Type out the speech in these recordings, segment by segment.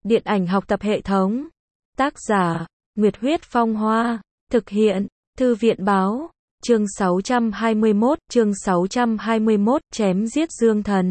Điện ảnh học tập hệ thống. Tác giả, Nguyệt Huyết Phong Hoa. Thực hiện, Thư viện Báo. Chương 621, chém giết Dương Thần.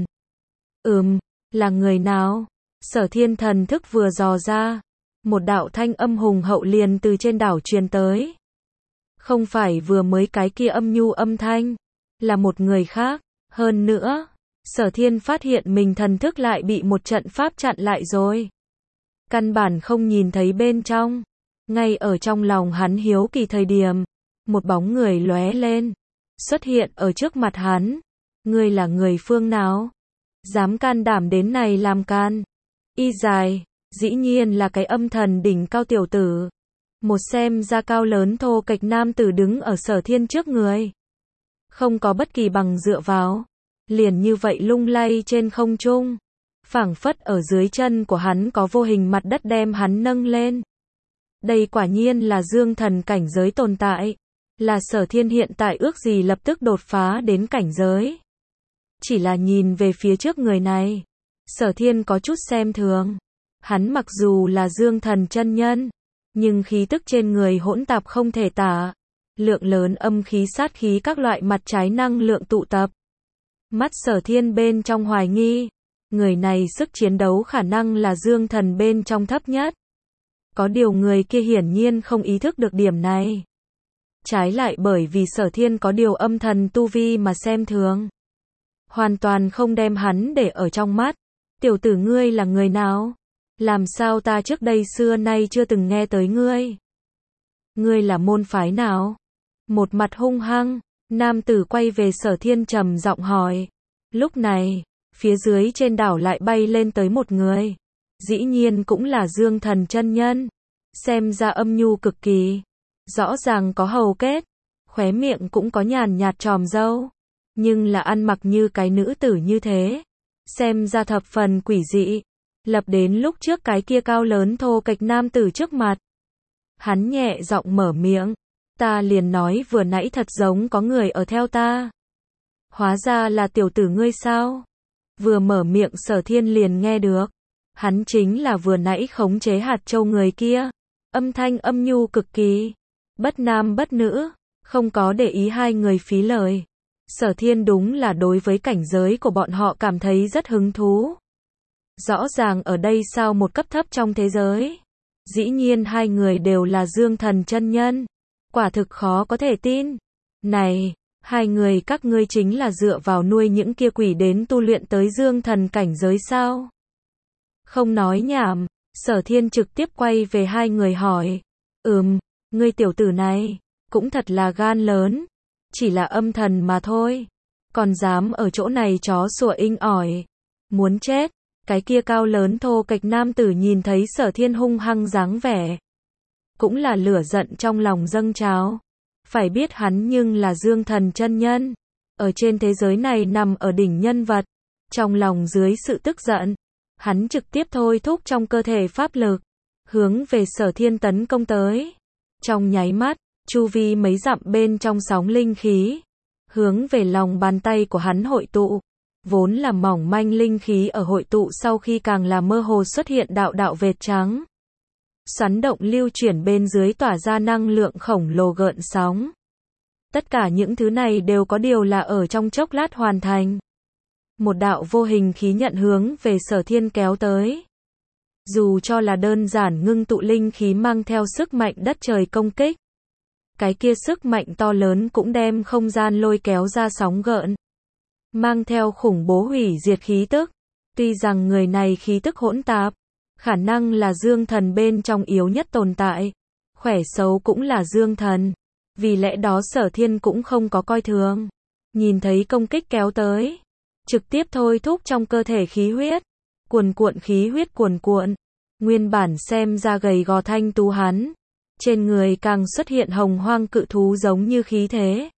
Là người nào? Sở Thiên thần thức vừa dò ra. Một đạo thanh âm hùng hậu liền từ trên đảo truyền tới. Không phải vừa mới cái kia âm nhu âm thanh. Là một người khác. Hơn nữa, Sở Thiên phát hiện mình thần thức lại bị một trận pháp chặn lại rồi. Căn bản không nhìn thấy bên trong. Ngay ở trong lòng hắn hiếu kỳ thời điểm, một bóng người lóe lên, xuất hiện ở trước mặt hắn. Ngươi là người phương nào? Dám can đảm đến này làm can? Y dài, dĩ nhiên là cái âm thần đỉnh cao tiểu tử. Một xem ra cao lớn thô kệch nam tử đứng ở Sở Thiên trước người. Không có bất kỳ bằng dựa vào, liền như vậy lung lay trên không trung. Phảng phất ở dưới chân của hắn có vô hình mặt đất đem hắn nâng lên. Đây quả nhiên là Dương Thần cảnh giới tồn tại. Là Sở Thiên hiện tại ước gì lập tức đột phá đến cảnh giới. Chỉ là nhìn về phía trước người này, Sở Thiên có chút xem thường. Hắn mặc dù là Dương Thần chân nhân, nhưng khí tức trên người hỗn tạp không thể tả. Lượng lớn âm khí sát khí các loại mặt trái năng lượng tụ tập. Mắt Sở Thiên bên trong hoài nghi. Người này sức chiến đấu khả năng là Dương Thần bên trong thấp nhất. Có điều người kia hiển nhiên không ý thức được điểm này. Trái lại bởi vì Sở Thiên có điều âm thần tu vi mà xem thường. Hoàn toàn không đem hắn để ở trong mắt. Tiểu tử ngươi là người nào? Làm sao ta trước đây xưa nay chưa từng nghe tới ngươi? Ngươi là môn phái nào? Một mặt hung hăng, nam tử quay về Sở Thiên trầm giọng hỏi. Lúc này, phía dưới trên đảo lại bay lên tới một người. Dĩ nhiên cũng là Dương Thần chân nhân. Xem ra âm nhu cực kỳ. Rõ ràng có hầu kết. Khóe miệng cũng có nhàn nhạt tròm râu. Nhưng là ăn mặc như cái nữ tử như thế. Xem ra thập phần quỷ dị. Lập đến lúc trước cái kia cao lớn thô kệch nam tử trước mặt. Hắn nhẹ giọng mở miệng. Ta liền nói vừa nãy thật giống có người ở theo ta. Hóa ra là tiểu tử ngươi sao? Vừa mở miệng Sở Thiên liền nghe được. Hắn chính là vừa nãy khống chế hạt châu người kia. Âm thanh âm nhu cực kỳ. Bất nam bất nữ. Không có để ý hai người phí lời. Sở Thiên đúng là đối với cảnh giới của bọn họ cảm thấy rất hứng thú. Rõ ràng ở đây sao một cấp thấp trong thế giới. Dĩ nhiên hai người đều là Dương Thần chân nhân. Quả thực khó có thể tin. Này, hai người các ngươi chính là dựa vào nuôi những kia quỷ đến tu luyện tới Dương Thần cảnh giới sao? Không nói nhảm, Sở Thiên trực tiếp quay về hai người hỏi. Ngươi tiểu tử này, cũng thật là gan lớn. Chỉ là âm thần mà thôi. Còn dám ở chỗ này chó sủa inh ỏi. Muốn chết. Cái kia cao lớn thô kệch nam tử nhìn thấy Sở Thiên hung hăng dáng vẻ. Cũng là lửa giận trong lòng dâng trào. Phải biết hắn nhưng là Dương Thần chân nhân. Ở trên thế giới này nằm ở đỉnh nhân vật. Trong lòng dưới sự tức giận, hắn trực tiếp thôi thúc trong cơ thể pháp lực. Hướng về Sở Thiên tấn công tới. Trong nháy mắt, chu vi mấy dặm bên trong sóng linh khí. Hướng về lòng bàn tay của hắn hội tụ. Vốn là mỏng manh linh khí ở hội tụ sau khi càng là mơ hồ xuất hiện đạo đạo vệt trắng. Xoắn động lưu chuyển bên dưới tỏa ra năng lượng khổng lồ gợn sóng. Tất cả những thứ này đều có điều là ở trong chốc lát hoàn thành. Một đạo vô hình khí nhận hướng về Sở Thiên kéo tới. Dù cho là đơn giản ngưng tụ linh khí mang theo sức mạnh đất trời công kích. Cái kia sức mạnh to lớn cũng đem không gian lôi kéo ra sóng gợn. Mang theo khủng bố hủy diệt khí tức. Tuy rằng người này khí tức hỗn tạp. Khả năng là Dương Thần bên trong yếu nhất tồn tại. Khỏe xấu cũng là Dương Thần. Vì lẽ đó Sở Thiên cũng không có coi thường. Nhìn thấy công kích kéo tới. Trực tiếp thôi thúc trong cơ thể khí huyết. Cuồn cuộn khí huyết cuồn cuộn. Nguyên bản xem ra gầy gò thanh tú hắn. Trên người càng xuất hiện hồng hoang cự thú giống như khí thế.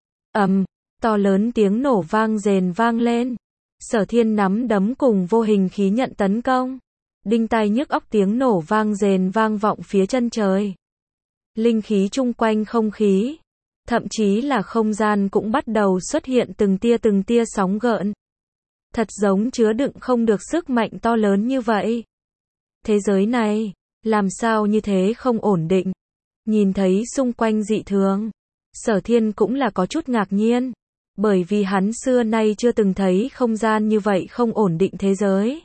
To lớn tiếng nổ vang rền vang lên. Sở Thiên nắm đấm cùng vô hình khí nhận tấn công. Đinh tai nhức óc tiếng nổ vang rền vang vọng phía chân trời. Linh khí chung quanh không khí. Thậm chí là không gian cũng bắt đầu xuất hiện từng tia sóng gợn. Thật giống chứa đựng không được sức mạnh to lớn như vậy. Thế giới này, làm sao như thế không ổn định. Nhìn thấy xung quanh dị thường, Sở Thiên cũng là có chút ngạc nhiên, bởi vì hắn xưa nay chưa từng thấy không gian như vậy không ổn định thế giới.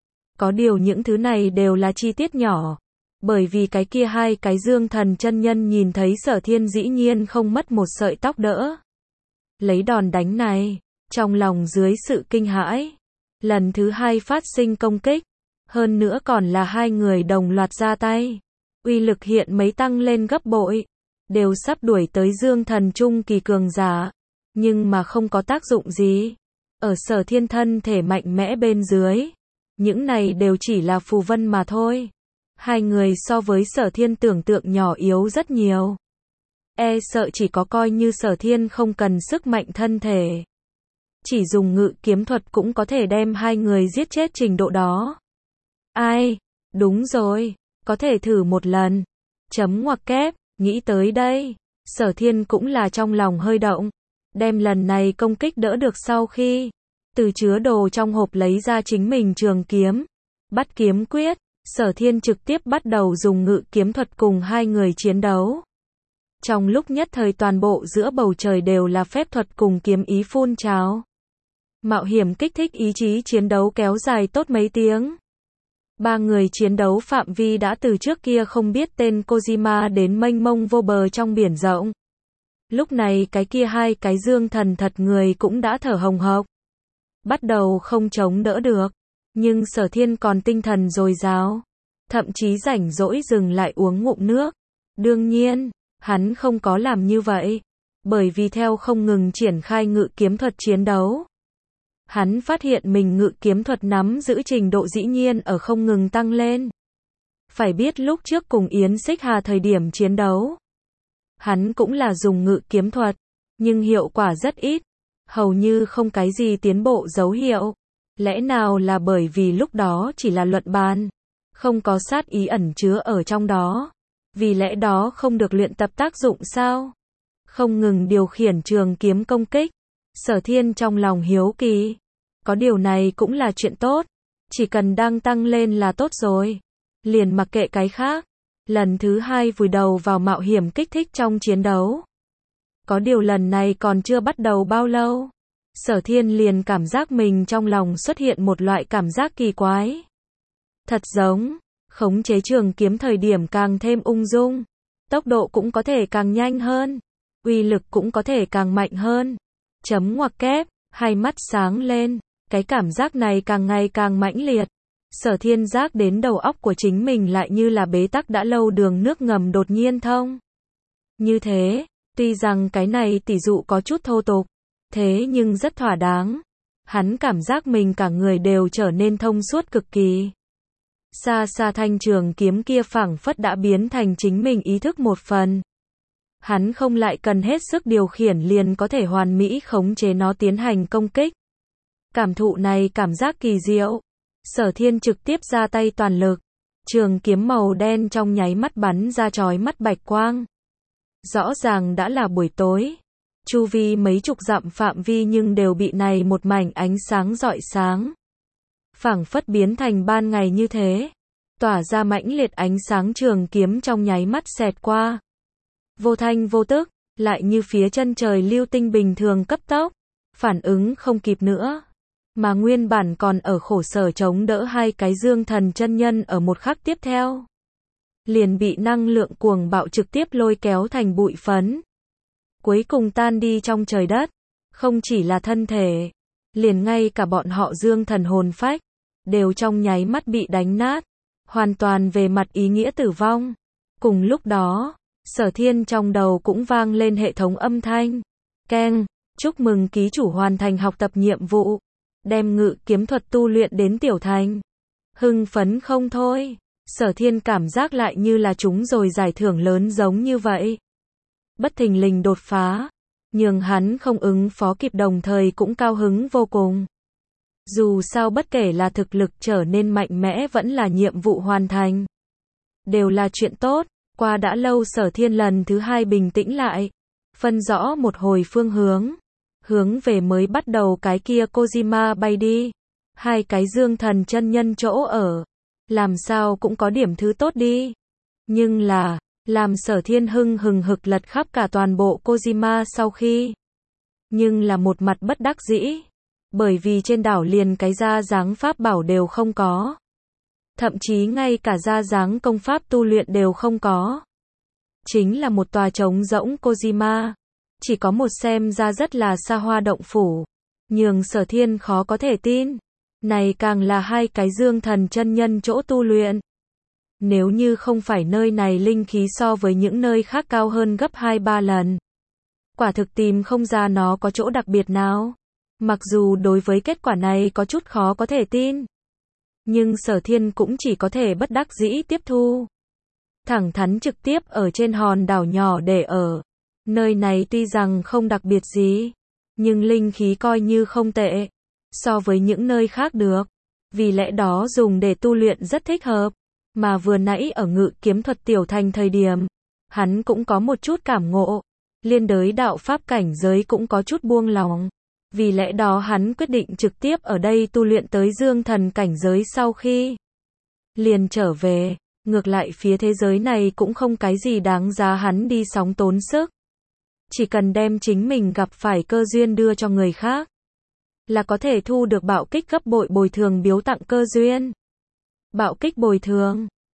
Có điều những thứ này đều là chi tiết nhỏ, bởi vì cái kia hai cái Dương Thần chân nhân nhìn thấy Sở Thiên dĩ nhiên không mất một sợi tóc đỡ. Lấy đòn đánh này, trong lòng dưới sự kinh hãi, lần thứ hai phát sinh công kích, hơn nữa còn là hai người đồng loạt ra tay. Uy lực hiện mấy tăng lên gấp bội, đều sắp đuổi tới Dương Thần trung kỳ cường giả, nhưng mà không có tác dụng gì. Ở Sở Thiên thân thể mạnh mẽ bên dưới, những này đều chỉ là phù vân mà thôi. Hai người so với Sở Thiên tưởng tượng nhỏ yếu rất nhiều. E sợ chỉ có coi như Sở Thiên không cần sức mạnh thân thể, chỉ dùng ngự kiếm thuật cũng có thể đem hai người giết chết trình độ đó. Ai? Đúng rồi, có thể thử một lần. Chấm ngoặc kép, nghĩ tới đây, Sở Thiên cũng là trong lòng hơi động, đem lần này công kích đỡ được sau khi từ chứa đồ trong hộp lấy ra chính mình trường kiếm, bắt kiếm quyết, Sở Thiên trực tiếp bắt đầu dùng ngự kiếm thuật cùng hai người chiến đấu. Trong lúc nhất thời toàn bộ giữa bầu trời đều là phép thuật cùng kiếm ý phun trào. Mạo hiểm kích thích ý chí chiến đấu kéo dài tốt mấy tiếng. Ba người chiến đấu phạm vi đã từ trước kia không biết tên Kojima đến mênh mông vô bờ trong biển rộng. Lúc này cái kia hai cái Dương Thần thật người cũng đã thở hồng hộc, bắt đầu không chống đỡ được, nhưng Sở Thiên còn tinh thần dồi dào, thậm chí rảnh rỗi dừng lại uống ngụm nước. Đương nhiên, hắn không có làm như vậy, bởi vì theo không ngừng triển khai ngự kiếm thuật chiến đấu, hắn phát hiện mình ngự kiếm thuật nắm giữ trình độ dĩ nhiên ở không ngừng tăng lên. Phải biết lúc trước cùng Yến Xích Hà thời điểm chiến đấu, hắn cũng là dùng ngự kiếm thuật, nhưng hiệu quả rất ít, hầu như không cái gì tiến bộ dấu hiệu. Lẽ nào là bởi vì lúc đó chỉ là luận bàn, không có sát ý ẩn chứa ở trong đó, vì lẽ đó không được luyện tập tác dụng sao? Không ngừng điều khiển trường kiếm công kích, Sở Thiên trong lòng hiếu kỳ. Có điều này cũng là chuyện tốt, chỉ cần đang tăng lên là tốt rồi, liền mặc kệ cái khác. Lần thứ hai vùi đầu vào mạo hiểm kích thích trong chiến đấu. Có điều lần này còn chưa bắt đầu bao lâu, Sở Thiên liền cảm giác mình trong lòng xuất hiện một loại cảm giác kỳ quái. Thật giống, khống chế trường kiếm thời điểm càng thêm ung dung, tốc độ cũng có thể càng nhanh hơn, uy lực cũng có thể càng mạnh hơn. Chấm ngoặc kép, hai mắt sáng lên, cái cảm giác này càng ngày càng mãnh liệt. Sở Thiên giác đến đầu óc của chính mình lại như là bế tắc đã lâu đường nước ngầm đột nhiên thông. Như thế, tuy rằng cái này tỷ dụ có chút thô tục, thế nhưng rất thỏa đáng. Hắn cảm giác mình cả người đều trở nên thông suốt cực kỳ. Xa xa thanh trường kiếm kia phảng phất đã biến thành chính mình ý thức một phần. Hắn không lại cần hết sức điều khiển liền có thể hoàn mỹ khống chế nó tiến hành công kích. Cảm thụ này cảm giác kỳ diệu. Sở Thiên trực tiếp ra tay toàn lực. Trường kiếm màu đen trong nháy mắt bắn ra chói mắt bạch quang. Rõ ràng đã là buổi tối. Chu vi mấy chục dặm phạm vi nhưng đều bị này một mảnh ánh sáng rọi sáng. Phảng phất biến thành ban ngày như thế. Tỏa ra mãnh liệt ánh sáng trường kiếm trong nháy mắt xẹt qua. Vô thanh vô tức, lại như phía chân trời lưu tinh bình thường cấp tốc. Phản ứng không kịp nữa. Mà nguyên bản còn ở khổ sở chống đỡ hai cái Dương Thần chân nhân ở một khắc tiếp theo, liền bị năng lượng cuồng bạo trực tiếp lôi kéo thành bụi phấn. Cuối cùng tan đi trong trời đất. Không chỉ là thân thể, liền ngay cả bọn họ Dương Thần hồn phách, đều trong nháy mắt bị đánh nát. Hoàn toàn về mặt ý nghĩa tử vong. Cùng lúc đó, Sở Thiên trong đầu cũng vang lên hệ thống âm thanh. Keng, chúc mừng ký chủ hoàn thành học tập nhiệm vụ. Đem ngự kiếm thuật tu luyện đến tiểu thành. Hưng phấn không thôi. Sở Thiên cảm giác lại như là chúng rồi giải thưởng lớn giống như vậy. Bất thình lình đột phá, nhường hắn không ứng phó kịp đồng thời cũng cao hứng vô cùng. Dù sao bất kể là thực lực trở nên mạnh mẽ vẫn là nhiệm vụ hoàn thành, đều là chuyện tốt. Qua đã lâu Sở Thiên lần thứ hai bình tĩnh lại, phân rõ một hồi phương hướng. Hướng về mới bắt đầu cái kia Kojima bay đi. Hai cái Dương Thần chân nhân chỗ ở. làm sao cũng có điểm thứ tốt đi. Nhưng là, làm Sở Thiên hưng hừng hực lật khắp cả toàn bộ Kojima sau khi. Nhưng là một mặt bất đắc dĩ. Bởi vì trên đảo liền cái ra dáng pháp bảo đều không có. Thậm chí ngay cả ra dáng công pháp tu luyện đều không có. Chính là một tòa trống rỗng Kojima. Chỉ có một xem ra rất là xa hoa động phủ. Nhường Sở Thiên khó có thể tin. Này càng là hai cái dương thần chân nhân chỗ tu luyện. Nếu như không phải nơi này linh khí so với những nơi khác cao hơn gấp 2-3 lần. Quả thực tìm không ra nó có chỗ đặc biệt nào. Mặc dù đối với kết quả này có chút khó có thể tin. Nhưng Sở Thiên cũng chỉ có thể bất đắc dĩ tiếp thu. Thẳng thắn trực tiếp ở trên hòn đảo nhỏ để ở. Nơi này tuy rằng không đặc biệt gì. Nhưng linh khí coi như không tệ. So với những nơi khác được. Vì lẽ đó dùng để tu luyện rất thích hợp. Mà vừa nãy ở ngự kiếm thuật tiểu thành thời điểm. Hắn cũng có một chút cảm ngộ. Liên đới đạo pháp cảnh giới cũng có chút buông lỏng. Vì lẽ đó hắn quyết định trực tiếp ở đây tu luyện tới dương thần cảnh giới sau khi liền trở về. Ngược lại phía thế giới này cũng không cái gì đáng giá hắn đi sóng tốn sức. Chỉ cần đem chính mình gặp phải cơ duyên đưa cho người khác. Là có thể thu được bạo kích gấp bội bồi thường biếu tặng cơ duyên. Bạo kích bồi thường.